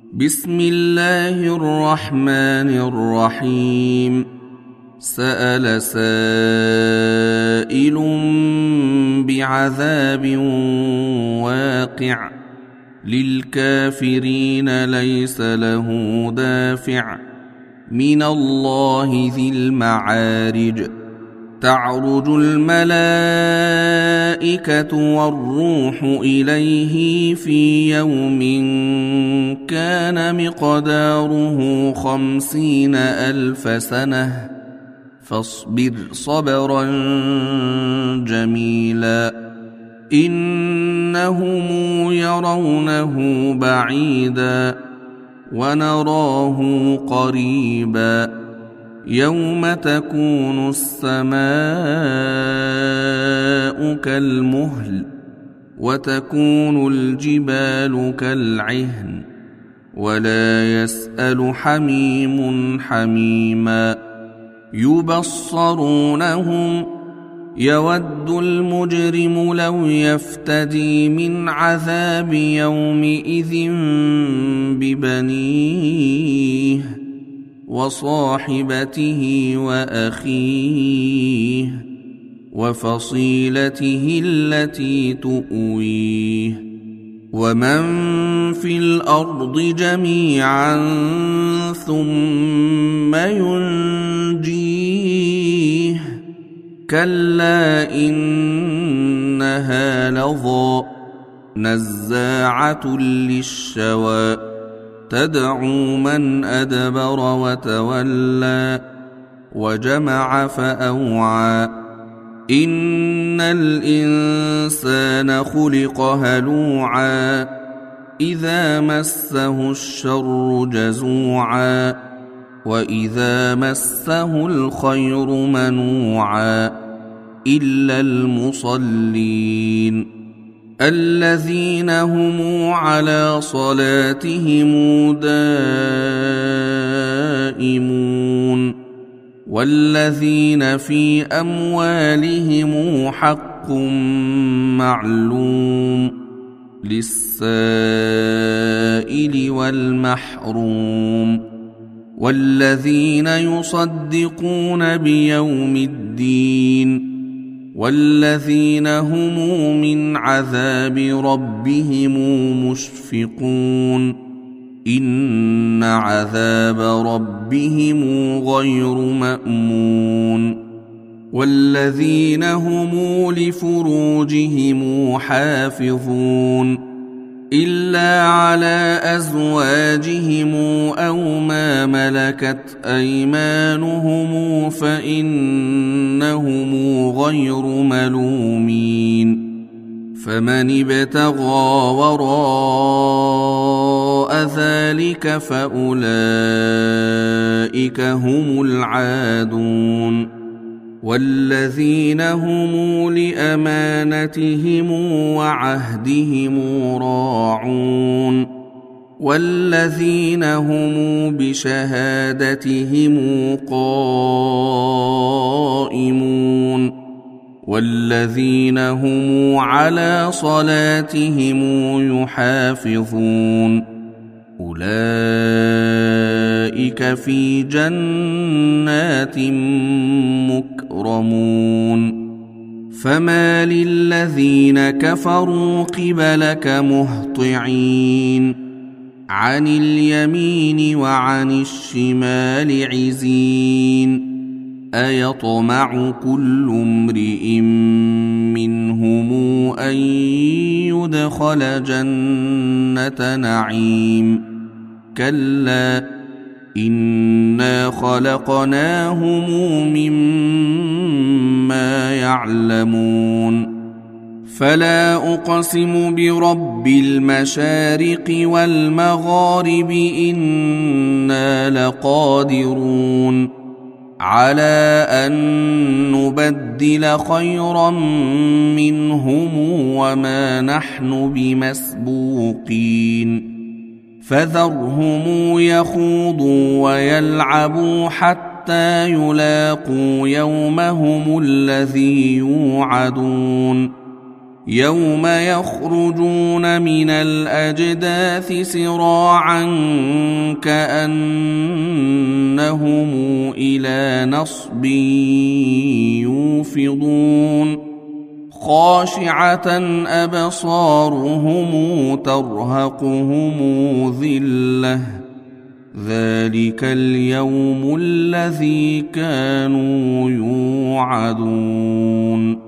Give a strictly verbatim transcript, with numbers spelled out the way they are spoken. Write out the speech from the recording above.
بسم الله الرحمن الرحيم. سأل سائل بعذاب واقع للكافرين ليس له دافع من الله ذي المعارج. تعرج الملائكة والروح إليه في يوم كان مقداره خمسين ألف سنة فاصبر صبرا جميلا إنهم يرونه بعيدا ونراه قريبا يوم تكون السماء كالمهل وتكون الجبال كالعهن ولا يسأل حميم حميما يبصرونهم يود المجرم لو يفتدي من عذاب يومئذ ببنيه وصاحبته وأخيه وفصيلته التي تؤويه ومن في الأرض جميعا ثم ينجيه كلا إنها لظى نزاعة للشوى تدعو من أدبر وتولى وجمع فأوعى إن الإنسان خلق هلوعا إذا مسه الشر جزوعا وإذا مسه الخير منوعا إلا المصلين الذين هم على صلاتهم دائمون والذين في أموالهم حق معلوم للسائل والمحروم والذين يصدقون بيوم الدين والذين هم من عذاب ربهم مشفقون إن عذاب ربهم غير مأمون والذين هم لفروجهم حافظون إلا على أزواجهم أو ما ملكت أيمانهم فإنهم غير ملومين فمن ابتغى وراء ذلك فأولئك هم العادون والذين هم لأمانتهم وعهدهم راعون والذين هم بشهادتهم قائمون والذين هم على صلاتهم يحافظون أولئك في جنات مكرمون فما للذين كفروا قبلك مهطعين عن اليمين وعن الشمال عزين أيطمع كل امرئ منهم أن يدخل جنة نعيم كلا إنا خلقناهم مما يعلمون فلا أقسم برب المشارق والمغارب إنا لقادرون على أن نبدل خيرا منهم وما نحن بمسبوقين فذرهم يخوضوا ويلعبوا حتى يلاقوا يومهم الذي يوعدون يوم يخرجون من الأجداث سراعا كأنهم إلى نصب يوفضون خاشعة أبصارهم ترهقهم ذلة ذلك اليوم الذي كانوا يوعدون